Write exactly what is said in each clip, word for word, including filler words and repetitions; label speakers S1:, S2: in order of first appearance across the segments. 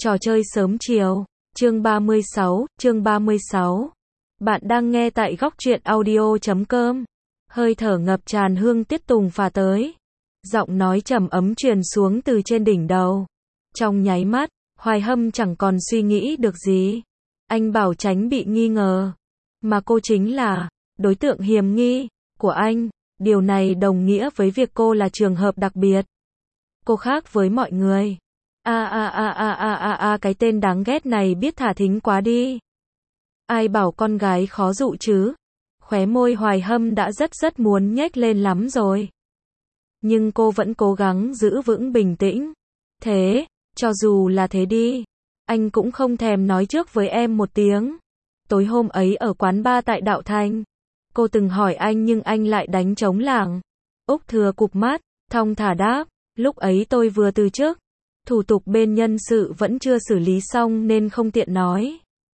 S1: Trò chơi sớm chiều. Chương ba mươi sáu, chương ba mươi sáu. Bạn đang nghe tại góc truyện audio chấm com. Hơi thở ngập tràn hương tiết tùng phả tới. Giọng nói trầm ấm truyền xuống từ trên đỉnh đầu. Trong nháy mắt, Hoài Hâm chẳng còn suy nghĩ được gì. Anh bảo tránh bị nghi ngờ. Mà cô chính là đối tượng hiềm nghi của anh. Điều này đồng nghĩa với việc cô là trường hợp đặc biệt. Cô khác với mọi người. A a a a a a a cái tên đáng ghét này biết thả thính quá đi. Ai bảo con gái khó dụ chứ? Khóe môi Hoài Hâm đã rất rất muốn nhếch lên lắm rồi. Nhưng cô vẫn cố gắng giữ vững bình tĩnh. Thế, cho dù là thế đi, anh cũng không thèm nói trước với em một tiếng. Tối hôm ấy ở quán bar tại Đạo Thành, cô từng hỏi anh nhưng anh lại đánh trống lảng. Úc Thừa cụp mắt, thong thả đáp, lúc ấy tôi vừa từ chức. Thủ tục bên nhân sự vẫn chưa xử lý xong nên không tiện nói.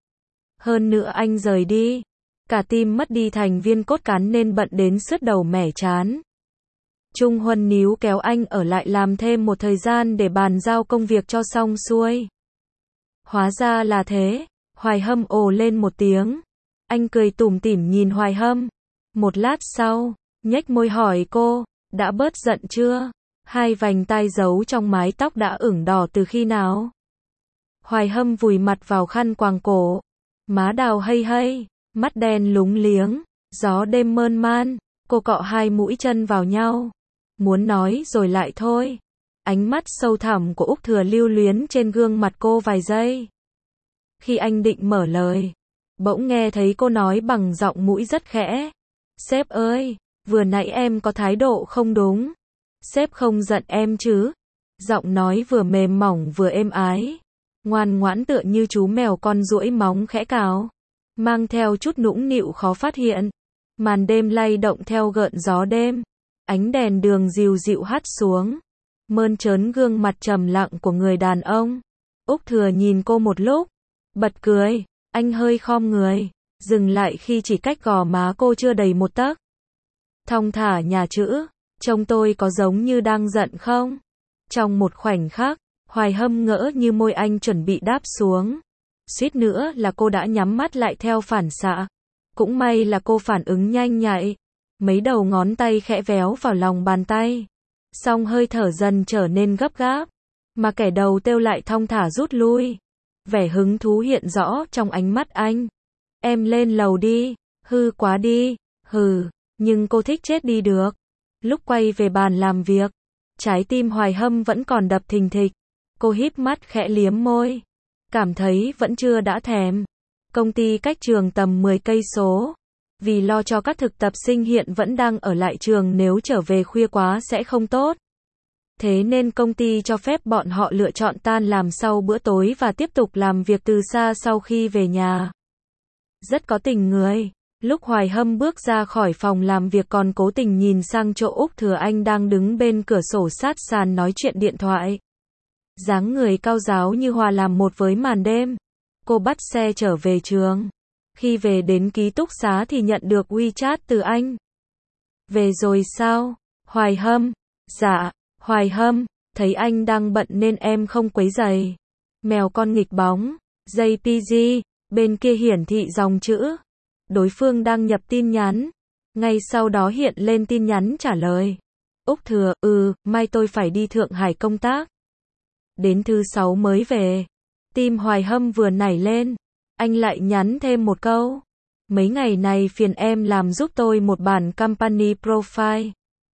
S1: Hơn nữa anh rời đi, cả team mất đi thành viên cốt cán nên bận đến sứt đầu mẻ trán. Trung Huân níu kéo anh ở lại làm thêm một thời gian để bàn giao công việc cho xong xuôi. Hóa ra là thế, Hoài Hâm ồ lên một tiếng. Anh cười tủm tỉm nhìn Hoài Hâm. Một lát sau, nhếch môi hỏi cô, đã bớt giận chưa? Hai vành tai giấu trong mái tóc đã ửng đỏ từ khi nào? Hoài Hâm vùi mặt vào khăn quàng cổ. Má đào hây hây, mắt đen lúng liếng, gió đêm mơn man. Cô cọ hai mũi chân vào nhau. Muốn nói rồi lại thôi. Ánh mắt sâu thẳm của Úc Thừa lưu luyến trên gương mặt cô vài giây. Khi anh định mở lời, bỗng nghe thấy cô nói bằng giọng mũi rất khẽ. Sếp ơi, vừa nãy em có thái độ không đúng. Sếp không giận em chứ? Giọng nói vừa mềm mỏng vừa êm ái. Ngoan ngoãn tựa như chú mèo con duỗi móng khẽ cào. Mang theo chút nũng nịu khó phát hiện. Màn đêm lay động theo gợn gió đêm. Ánh đèn đường dịu dịu hắt xuống. Mơn trớn gương mặt trầm lặng của người đàn ông. Úc Thừa nhìn cô một lúc. Bật cười. Anh hơi khom người. Dừng lại khi chỉ cách gò má cô chưa đầy một tấc. Thong thả nhà chữ. Trông tôi có giống như đang giận không? Trong một khoảnh khắc, Hoài Hâm ngỡ như môi anh chuẩn bị đáp xuống. Suýt nữa là cô đã nhắm mắt lại theo phản xạ. Cũng may là cô phản ứng nhanh nhạy. Mấy đầu ngón tay khẽ véo vào lòng bàn tay. Song hơi thở dần trở nên gấp gáp. Mà kẻ đầu têu lại thong thả rút lui. Vẻ hứng thú hiện rõ trong ánh mắt anh. Em lên lầu đi. Hư quá đi. Hừ. Nhưng cô thích chết đi được. Lúc quay về bàn làm việc, trái tim Hoài Hâm vẫn còn đập thình thịch. Cô híp mắt khẽ liếm môi. Cảm thấy vẫn chưa đã thèm. Công ty cách trường tầm mười cây số. Vì lo cho các thực tập sinh hiện vẫn đang ở lại trường nếu trở về khuya quá sẽ không tốt. Thế nên công ty cho phép bọn họ lựa chọn tan làm sau bữa tối và tiếp tục làm việc từ xa sau khi về nhà. Rất có tình người. Lúc Hoài Hâm bước ra khỏi phòng làm việc còn cố tình nhìn sang chỗ Úc Thừa Anh đang đứng bên cửa sổ sát sàn nói chuyện điện thoại. Dáng người cao ráo như hòa làm một với màn đêm. Cô bắt xe trở về trường. Khi về đến ký túc xá thì nhận được WeChat từ anh. Về rồi sao? Hoài Hâm. Dạ, Hoài Hâm, thấy anh đang bận nên em không quấy rầy. Mèo con nghịch bóng. jê pê giê, bên kia hiển thị dòng chữ. Đối phương đang nhập tin nhắn. Ngay sau đó hiện lên tin nhắn trả lời. Úc Thừa, ừ, mai tôi phải đi Thượng Hải công tác. Đến thứ sáu mới về. Tim Hoài Hâm vừa nảy lên. Anh lại nhắn thêm một câu. Mấy ngày này phiền em làm giúp tôi một bản company profile.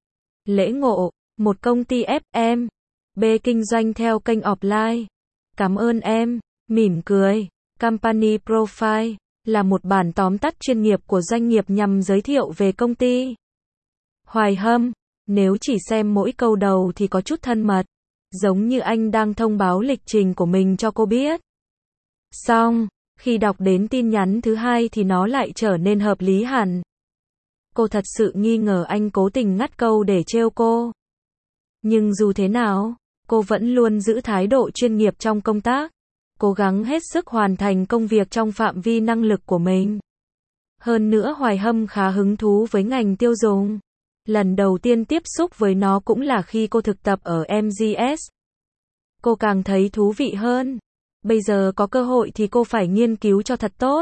S1: Lễ ngộ, một công ty ép em. B kinh doanh theo kênh offline. Cảm ơn em. Mỉm cười. Company profile là một bản tóm tắt chuyên nghiệp của doanh nghiệp nhằm giới thiệu về công ty. Hoài Hâm, nếu chỉ xem mỗi câu đầu thì có chút thân mật, giống như anh đang thông báo lịch trình của mình cho cô biết. Xong, khi đọc đến tin nhắn thứ hai thì nó lại trở nên hợp lý hẳn. Cô thật sự nghi ngờ anh cố tình ngắt câu để trêu cô. Nhưng dù thế nào, cô vẫn luôn giữ thái độ chuyên nghiệp trong công tác. Cố gắng hết sức hoàn thành công việc trong phạm vi năng lực của mình. Hơn nữa Hoài Hâm khá hứng thú với ngành tiêu dùng. Lần đầu tiên tiếp xúc với nó cũng là khi cô thực tập ở em giê ét. Cô càng thấy thú vị hơn. Bây giờ có cơ hội thì cô phải nghiên cứu cho thật tốt.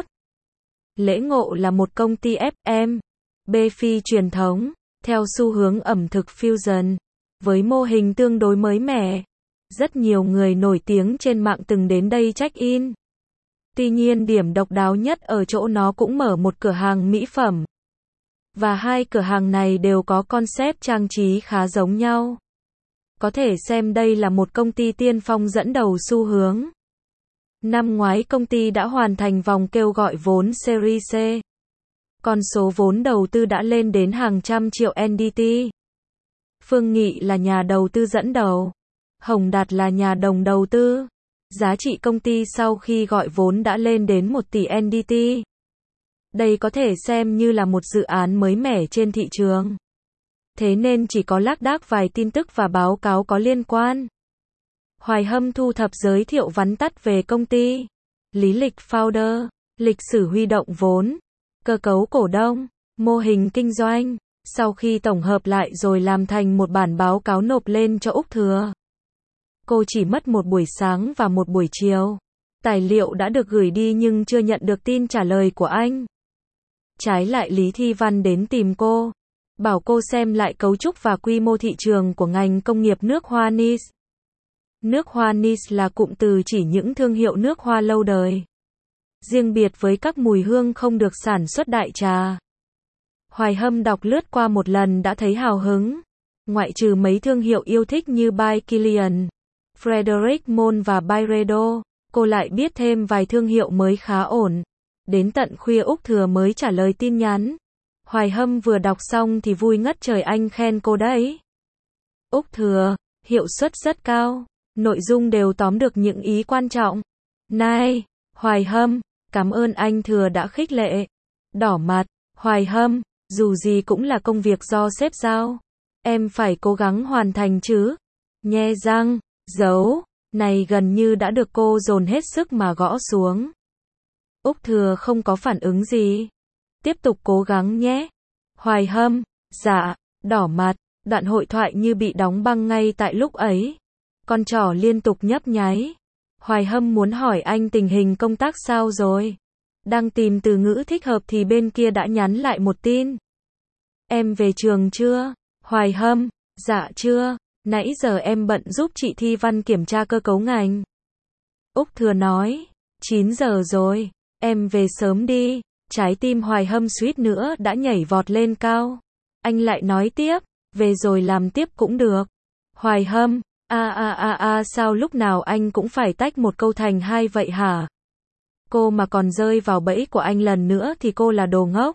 S1: Lễ Ngộ là một công ty ép em bê phi truyền thống, theo xu hướng ẩm thực fusion, với mô hình tương đối mới mẻ. Rất nhiều người nổi tiếng trên mạng từng đến đây check-in. Tuy nhiên điểm độc đáo nhất ở chỗ nó cũng mở một cửa hàng mỹ phẩm. Và hai cửa hàng này đều có concept trang trí khá giống nhau. Có thể xem đây là một công ty tiên phong dẫn đầu xu hướng. Năm ngoái công ty đã hoàn thành vòng kêu gọi vốn Series C. Con số vốn đầu tư đã lên đến hàng trăm triệu en đê tê. Phương Nghị là nhà đầu tư dẫn đầu. Hồng Đạt là nhà đồng đầu tư. Giá trị công ty sau khi gọi vốn đã lên đến một tỷ en đê tê. Đây có thể xem như là một dự án mới mẻ trên thị trường. Thế nên chỉ có lác đác vài tin tức và báo cáo có liên quan. Hoài Hâm thu thập giới thiệu vắn tắt về công ty. Lý lịch founder, lịch sử huy động vốn, cơ cấu cổ đông, mô hình kinh doanh. Sau khi tổng hợp lại rồi làm thành một bản báo cáo nộp lên cho Úc Thừa. Cô chỉ mất một buổi sáng và một buổi chiều. Tài liệu đã được gửi đi nhưng chưa nhận được tin trả lời của anh. Trái lại Lý Thi Văn đến tìm cô, bảo cô xem lại cấu trúc và quy mô thị trường của ngành công nghiệp nước hoa Nice. Nước hoa Nice là cụm từ chỉ những thương hiệu nước hoa lâu đời, riêng biệt với các mùi hương không được sản xuất đại trà. Hoài Hâm đọc lướt qua một lần đã thấy hào hứng. Ngoại trừ mấy thương hiệu yêu thích như By Kilian, Frederic Malle và Byredo, cô lại biết thêm vài thương hiệu mới khá ổn. Đến tận khuya Úc Thừa mới trả lời tin nhắn. Hoài Hâm vừa đọc xong thì vui ngất trời, anh khen cô đấy. Úc Thừa, hiệu suất rất cao, nội dung đều tóm được những ý quan trọng. Này, Hoài Hâm, cảm ơn anh Thừa đã khích lệ. Đỏ mặt, Hoài Hâm, dù gì cũng là công việc do sếp giao. Em phải cố gắng hoàn thành chứ. Nhe răng, dấu, này gần như đã được cô dồn hết sức mà gõ xuống. Úc Thừa không có phản ứng gì. Tiếp tục cố gắng nhé. Hoài Hâm, dạ, đỏ mặt, đoạn hội thoại như bị đóng băng ngay tại lúc ấy. Con trỏ liên tục nhấp nháy. Hoài Hâm muốn hỏi anh tình hình công tác sao rồi. Đang tìm từ ngữ thích hợp thì bên kia đã nhắn lại một tin. Em về trường chưa? Hoài Hâm, dạ chưa, nãy giờ em bận giúp chị Thi Văn kiểm tra cơ cấu ngành. Úc Thừa nói, chín giờ rồi, em về sớm đi. Trái tim Hoài Hâm suýt nữa đã nhảy vọt lên cao. Anh lại nói tiếp, về rồi làm tiếp cũng được. Hoài Hâm, a a a a sao lúc nào anh cũng phải tách một câu thành hai vậy hả? Cô mà còn rơi vào bẫy của anh lần nữa thì cô là đồ ngốc.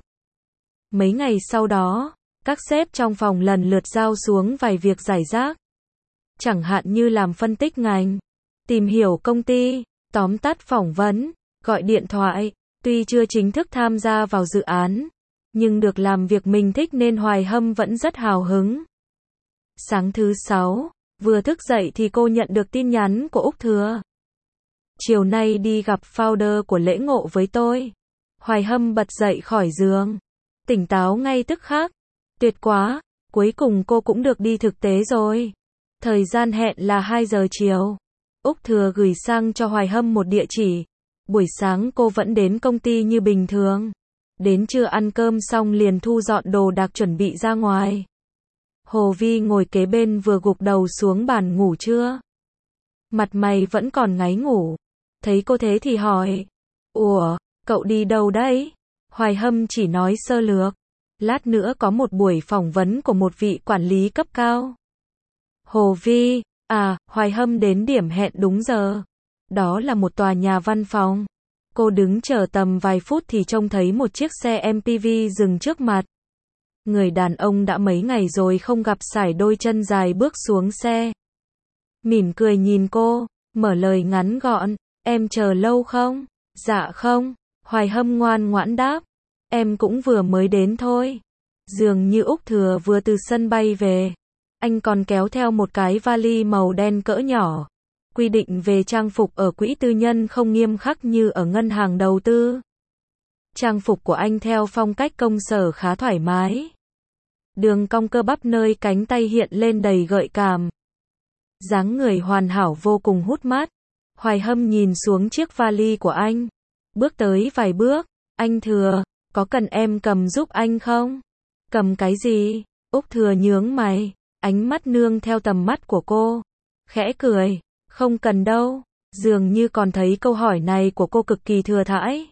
S1: Mấy ngày sau đó, các sếp trong phòng lần lượt giao xuống vài việc giải rác. Chẳng hạn như làm phân tích ngành, tìm hiểu công ty, tóm tắt phỏng vấn, gọi điện thoại. Tuy chưa chính thức tham gia vào dự án, nhưng được làm việc mình thích nên Hoài Hâm vẫn rất hào hứng. Sáng thứ sáu, vừa thức dậy thì cô nhận được tin nhắn của Úc Thừa. Chiều nay đi gặp founder của Lễ Ngộ với tôi. Hoài Hâm bật dậy khỏi giường, tỉnh táo ngay tức khắc. Tuyệt quá, cuối cùng cô cũng được đi thực tế rồi. Thời gian hẹn là hai giờ chiều. Úc Thừa gửi sang cho Hoài Hâm một địa chỉ. Buổi sáng cô vẫn đến công ty như bình thường. Đến trưa ăn cơm xong liền thu dọn đồ đạc chuẩn bị ra ngoài. Hồ Vi ngồi kế bên vừa gục đầu xuống bàn ngủ trưa. Mặt mày vẫn còn ngáy ngủ. Thấy cô thế thì hỏi. Ủa, cậu đi đâu đấy? Hoài Hâm chỉ nói sơ lược. Lát nữa có một buổi phỏng vấn của một vị quản lý cấp cao. Hồ Vi, à, Hoài Hâm đến điểm hẹn đúng giờ. Đó là một tòa nhà văn phòng. Cô đứng chờ tầm vài phút thì trông thấy một chiếc xe em pê vê dừng trước mặt. Người đàn ông đã mấy ngày rồi không gặp sải đôi chân dài bước xuống xe. Mỉm cười nhìn cô, mở lời ngắn gọn, em chờ lâu không? Dạ không, Hoài Hâm ngoan ngoãn đáp. Em cũng vừa mới đến thôi. Dường như Úc Thừa vừa từ sân bay về. Anh còn kéo theo một cái vali màu đen cỡ nhỏ. Quy định về trang phục ở quỹ tư nhân không nghiêm khắc như ở ngân hàng đầu tư. Trang phục của anh theo phong cách công sở khá thoải mái. Đường cong cơ bắp nơi cánh tay hiện lên đầy gợi cảm. Dáng người hoàn hảo vô cùng hút mắt. Hoài Hâm nhìn xuống chiếc vali của anh. Bước tới vài bước. Anh Thừa, có cần em cầm giúp anh không? Cầm cái gì? Úc Thừa nhướng mày. Ánh mắt nương theo tầm mắt của cô. Khẽ cười. Không cần đâu. Dường như còn thấy câu hỏi này của cô cực kỳ thừa thãi.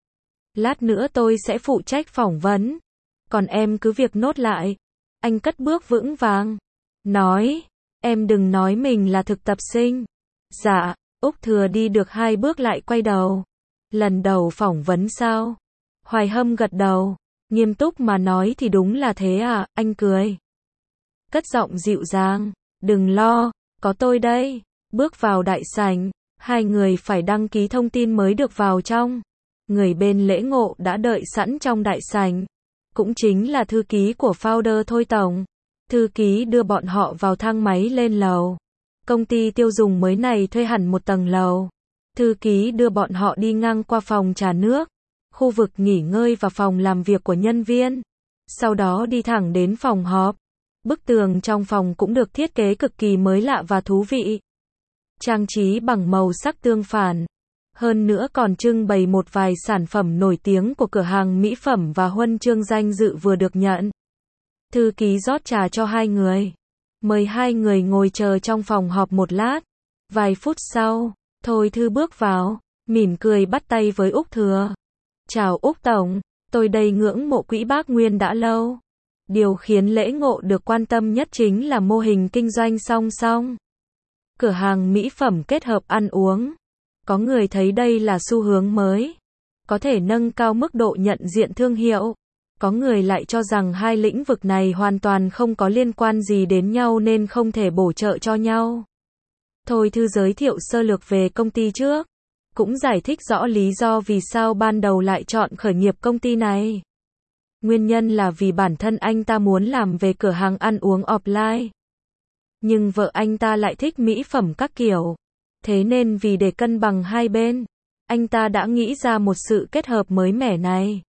S1: Lát nữa tôi sẽ phụ trách phỏng vấn. Còn em cứ việc nốt lại. Anh cất bước vững vàng. Nói. Em đừng nói mình là thực tập sinh. Dạ. Úc Thừa đi được hai bước lại quay đầu. Lần đầu phỏng vấn sao? Hoài Hâm gật đầu. Nghiêm túc mà nói thì đúng là thế à, anh cười. Cất giọng dịu dàng. Đừng lo, có tôi đây. Bước vào đại sảnh. Hai người phải đăng ký thông tin mới được vào trong. Người bên lễ ngộ đã đợi sẵn trong đại sảnh. Cũng chính là thư ký của founder Thôi Tổng. Thư ký đưa bọn họ vào thang máy lên lầu. Công ty tiêu dùng mới này thuê hẳn một tầng lầu. Thư ký đưa bọn họ đi ngang qua phòng trà nước, khu vực nghỉ ngơi và phòng làm việc của nhân viên. Sau đó đi thẳng đến phòng họp. Bức tường trong phòng cũng được thiết kế cực kỳ mới lạ và thú vị. Trang trí bằng màu sắc tương phản. Hơn nữa còn trưng bày một vài sản phẩm nổi tiếng của cửa hàng mỹ phẩm và huân chương danh dự vừa được nhận. Thư ký rót trà cho hai người. Mời hai người ngồi chờ trong phòng họp một lát. Vài phút sau, Thôi Thư bước vào, mỉm cười bắt tay với Úc Thừa. Chào Úc Tổng, tôi đây ngưỡng mộ Quỹ Bác Nguyên đã lâu. Điều khiến lễ ngộ được quan tâm nhất chính là mô hình kinh doanh song song. Cửa hàng mỹ phẩm kết hợp ăn uống. Có người thấy đây là xu hướng mới. Có thể nâng cao mức độ nhận diện thương hiệu. Có người lại cho rằng hai lĩnh vực này hoàn toàn không có liên quan gì đến nhau nên không thể bổ trợ cho nhau. Thôi Thư giới thiệu sơ lược về công ty trước. Cũng giải thích rõ lý do vì sao ban đầu lại chọn khởi nghiệp công ty này. Nguyên nhân là vì bản thân anh ta muốn làm về cửa hàng ăn uống offline. Nhưng vợ anh ta lại thích mỹ phẩm các kiểu. Thế nên vì để cân bằng hai bên, anh ta đã nghĩ ra một sự kết hợp mới mẻ này.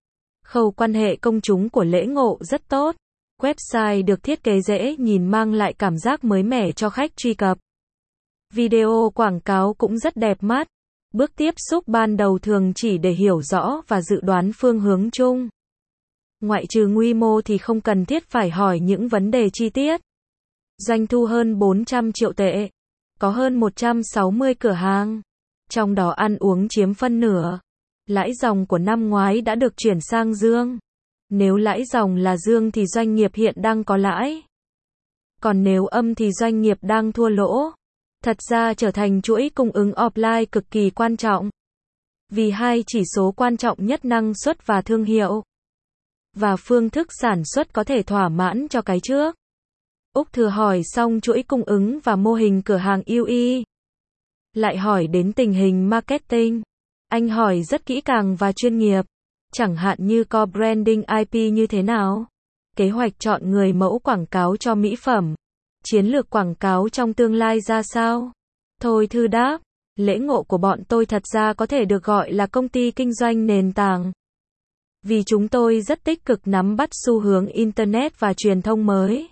S1: Khâu quan hệ công chúng của lễ ngộ rất tốt. Website được thiết kế dễ nhìn mang lại cảm giác mới mẻ cho khách truy cập. Video quảng cáo cũng rất đẹp mắt. Bước tiếp xúc ban đầu thường chỉ để hiểu rõ và dự đoán phương hướng chung. Ngoại trừ quy mô thì không cần thiết phải hỏi những vấn đề chi tiết. Doanh thu hơn bốn trăm triệu tệ. Có hơn một trăm sáu mươi cửa hàng. Trong đó ăn uống chiếm phân nửa. Lãi dòng của năm ngoái đã được chuyển sang dương. Nếu lãi dòng là dương thì doanh nghiệp hiện đang có lãi. Còn nếu âm thì doanh nghiệp đang thua lỗ. Thật ra trở thành chuỗi cung ứng offline cực kỳ quan trọng. Vì hai chỉ số quan trọng nhất năng suất và thương hiệu. Và phương thức sản xuất có thể thỏa mãn cho cái trước. Úc Thừa hỏi xong chuỗi cung ứng và mô hình cửa hàng u e. Lại hỏi đến tình hình marketing. Anh hỏi rất kỹ càng và chuyên nghiệp. Chẳng hạn như co-branding i pê như thế nào. Kế hoạch chọn người mẫu quảng cáo cho mỹ phẩm. Chiến lược quảng cáo trong tương lai ra sao? Thôi Thư đáp. Lễ ngộ của bọn tôi thật ra có thể được gọi là công ty kinh doanh nền tảng. Vì chúng tôi rất tích cực nắm bắt xu hướng Internet và truyền thông mới.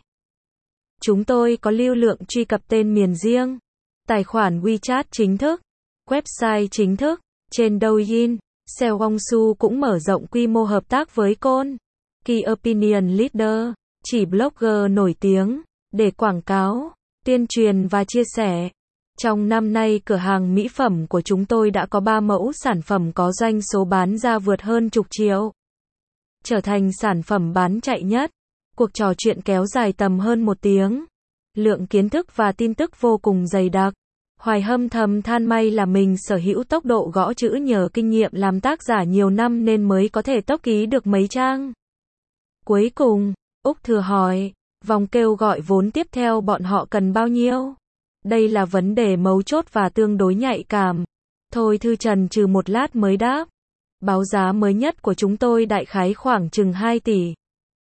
S1: Chúng tôi có lưu lượng truy cập tên miền riêng. Tài khoản WeChat chính thức. Website chính thức. Trên Douyin, Xiaohongshu cũng mở rộng quy mô hợp tác với Côn. Key Opinion Leader, chỉ blogger nổi tiếng, để quảng cáo, tuyên truyền và chia sẻ. Trong năm nay cửa hàng mỹ phẩm của chúng tôi đã có ba mẫu sản phẩm có doanh số bán ra vượt hơn chục triệu. Trở thành sản phẩm bán chạy nhất. Cuộc trò chuyện kéo dài tầm hơn một tiếng. Lượng kiến thức và tin tức vô cùng dày đặc. Hoài Hâm thầm than may là mình sở hữu tốc độ gõ chữ nhờ kinh nghiệm làm tác giả nhiều năm nên mới có thể tốc ký được mấy trang. Cuối cùng, Úc Thừa hỏi, vòng kêu gọi vốn tiếp theo bọn họ cần bao nhiêu? Đây là vấn đề mấu chốt và tương đối nhạy cảm. Thôi Thư chần chừ một lát mới đáp. Báo giá mới nhất của chúng tôi đại khái khoảng chừng hai tỷ.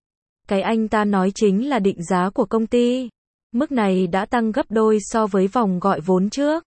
S1: Cái anh ta nói chính là định giá của công ty. Mức này đã tăng gấp đôi so với vòng gọi vốn trước.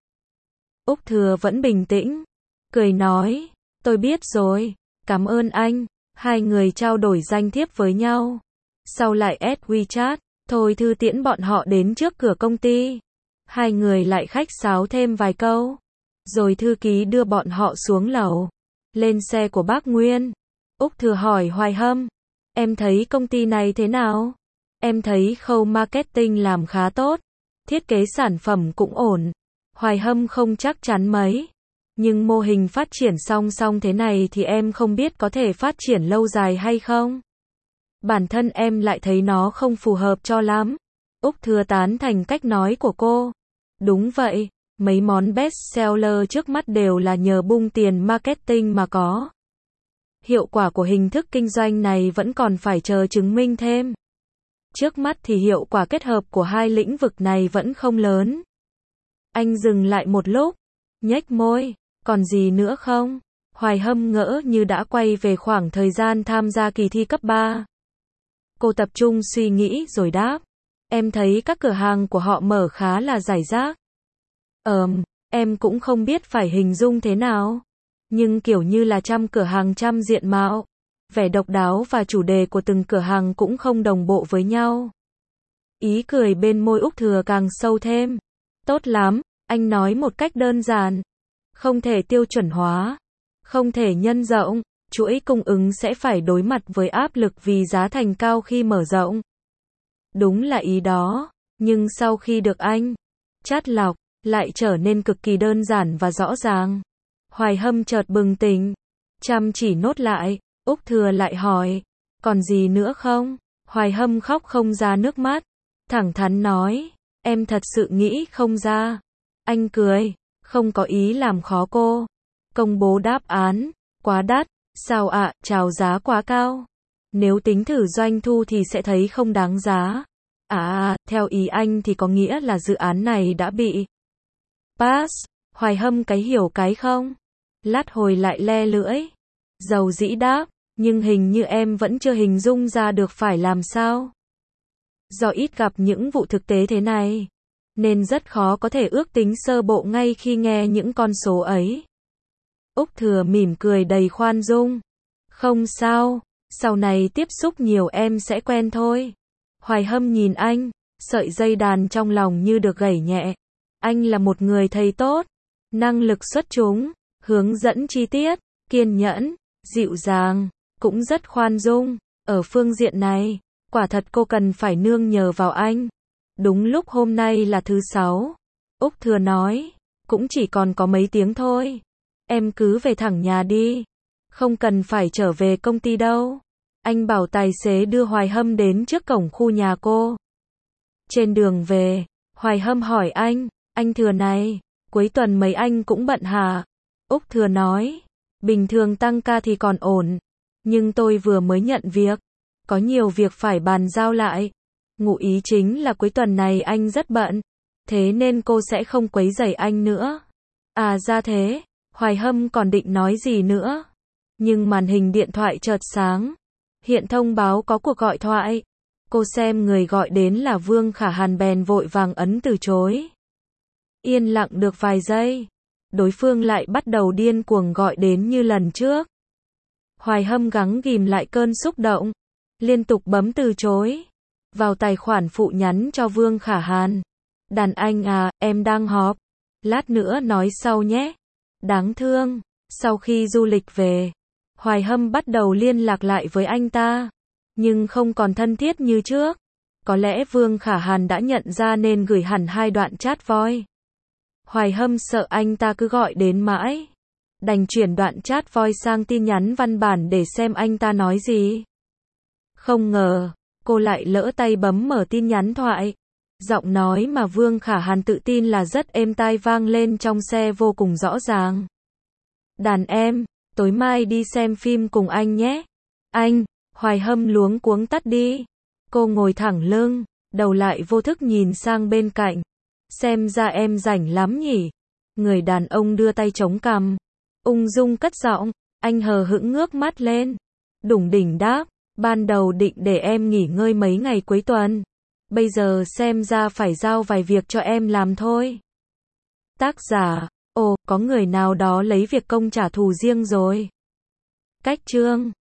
S1: Úc Thừa vẫn bình tĩnh. Cười nói, tôi biết rồi. Cảm ơn anh. Hai người trao đổi danh thiếp với nhau. Sau lại add WeChat. Thôi Thư tiễn bọn họ đến trước cửa công ty. Hai người lại khách sáo thêm vài câu. Rồi thư ký đưa bọn họ xuống lầu. Lên xe của bác Nguyên. Úc Thừa hỏi Hoài Hâm. Em thấy công ty này thế nào? Em thấy khâu marketing làm khá tốt. Thiết kế sản phẩm cũng ổn. Hoài Hâm không chắc chắn mấy. Nhưng mô hình phát triển song song thế này thì em không biết có thể phát triển lâu dài hay không. Bản thân em lại thấy nó không phù hợp cho lắm. Úc Thừa tán thành cách nói của cô. Đúng vậy, mấy món best seller trước mắt đều là nhờ bung tiền marketing mà có. Hiệu quả của hình thức kinh doanh này vẫn còn phải chờ chứng minh thêm. Trước mắt thì hiệu quả kết hợp của hai lĩnh vực này vẫn không lớn. Anh dừng lại một lúc, nhếch môi, còn gì nữa không? Hoài Hâm ngỡ như đã quay về khoảng thời gian tham gia kỳ thi cấp ba. Cô tập trung suy nghĩ rồi đáp. Em thấy các cửa hàng của họ mở khá là rải rác. Ờm, em cũng không biết phải hình dung thế nào. Nhưng kiểu như là trăm cửa hàng trăm diện mạo. Vẻ độc đáo và chủ đề của từng cửa hàng cũng không đồng bộ với nhau. Ý cười bên môi Úc Thừa càng sâu thêm. Tốt lắm, anh nói một cách đơn giản. Không thể tiêu chuẩn hóa. Không thể nhân rộng. Chuỗi cung ứng sẽ phải đối mặt với áp lực vì giá thành cao khi mở rộng. Đúng là ý đó. Nhưng sau khi được anh chắt lọc, lại trở nên cực kỳ đơn giản và rõ ràng. Hoài Hâm chợt bừng tỉnh. Chăm chỉ nốt lại. Úc Thừa lại hỏi. Còn gì nữa không? Hoài Hâm khóc không ra nước mắt. Thẳng thắn nói. Em thật sự nghĩ không ra. Anh cười. Không có ý làm khó cô. Công bố đáp án. Quá đắt. Sao ạ, à, chào giá quá cao. Nếu tính thử doanh thu thì sẽ thấy không đáng giá. À, theo ý anh thì có nghĩa là dự án này đã bị pass. Hoài Hâm cái hiểu cái không? Lát hồi lại le lưỡi. Dầu dĩ đáp, nhưng hình như em vẫn chưa hình dung ra được phải làm sao. Do ít gặp những vụ thực tế thế này, nên rất khó có thể ước tính sơ bộ ngay khi nghe những con số ấy. Úc Thừa mỉm cười đầy khoan dung. Không sao, sau này tiếp xúc nhiều em sẽ quen thôi. Hoài Hâm nhìn anh, sợi dây đàn trong lòng như được gảy nhẹ. Anh là một người thầy tốt, năng lực xuất chúng, hướng dẫn chi tiết, kiên nhẫn, dịu dàng, cũng rất khoan dung. Ở phương diện này, quả thật cô cần phải nương nhờ vào anh. Đúng lúc hôm nay là thứ sáu. Úc Thừa nói, cũng chỉ còn có mấy tiếng thôi. Em cứ về thẳng nhà đi. Không cần phải trở về công ty đâu. Anh bảo tài xế đưa Hoài Hâm đến trước cổng khu nhà cô. Trên đường về, Hoài Hâm hỏi anh, anh Thừa này, cuối tuần mấy anh cũng bận hả? Úc Thừa nói, bình thường tăng ca thì còn ổn. Nhưng tôi vừa mới nhận việc. Có nhiều việc phải bàn giao lại. Ngụ ý chính là cuối tuần này anh rất bận. Thế nên cô sẽ không quấy rầy anh nữa. À ra thế. Hoài Hâm còn định nói gì nữa. Nhưng màn hình điện thoại chợt sáng. Hiện thông báo có cuộc gọi thoại. Cô xem người gọi đến là Vương Khả Hàn bèn vội vàng ấn từ chối. Yên lặng được vài giây. Đối phương lại bắt đầu điên cuồng gọi đến như lần trước. Hoài Hâm gắng ghìm lại cơn xúc động. Liên tục bấm từ chối. Vào tài khoản phụ nhắn cho Vương Khả Hàn. Đàn anh à, em đang họp. Lát nữa nói sau nhé. Đáng thương. Sau khi du lịch về, Hoài Hâm bắt đầu liên lạc lại với anh ta. Nhưng không còn thân thiết như trước. Có lẽ Vương Khả Hàn đã nhận ra nên gửi hẳn hai đoạn chat voice. Hoài Hâm sợ anh ta cứ gọi đến mãi. Đành chuyển đoạn chat voice sang tin nhắn văn bản để xem anh ta nói gì. Không ngờ, cô lại lỡ tay bấm mở tin nhắn thoại. Giọng nói mà Vương Khả Hàn tự tin là rất êm tai vang lên trong xe vô cùng rõ ràng. Đàn em, tối mai đi xem phim cùng anh nhé. Anh, Hoài Hâm luống cuống tắt đi. Cô ngồi thẳng lưng, đầu lại vô thức nhìn sang bên cạnh. Xem ra em rảnh lắm nhỉ. Người đàn ông đưa tay chống cằm, ung dung cất giọng. Anh hờ hững ngước mắt lên. Đủng đỉnh đáp, ban đầu định để em nghỉ ngơi mấy ngày cuối tuần. Bây giờ xem ra phải giao vài việc cho em làm thôi. Tác giả, ồ, có người nào đó lấy việc công trả thù riêng rồi. Cách chương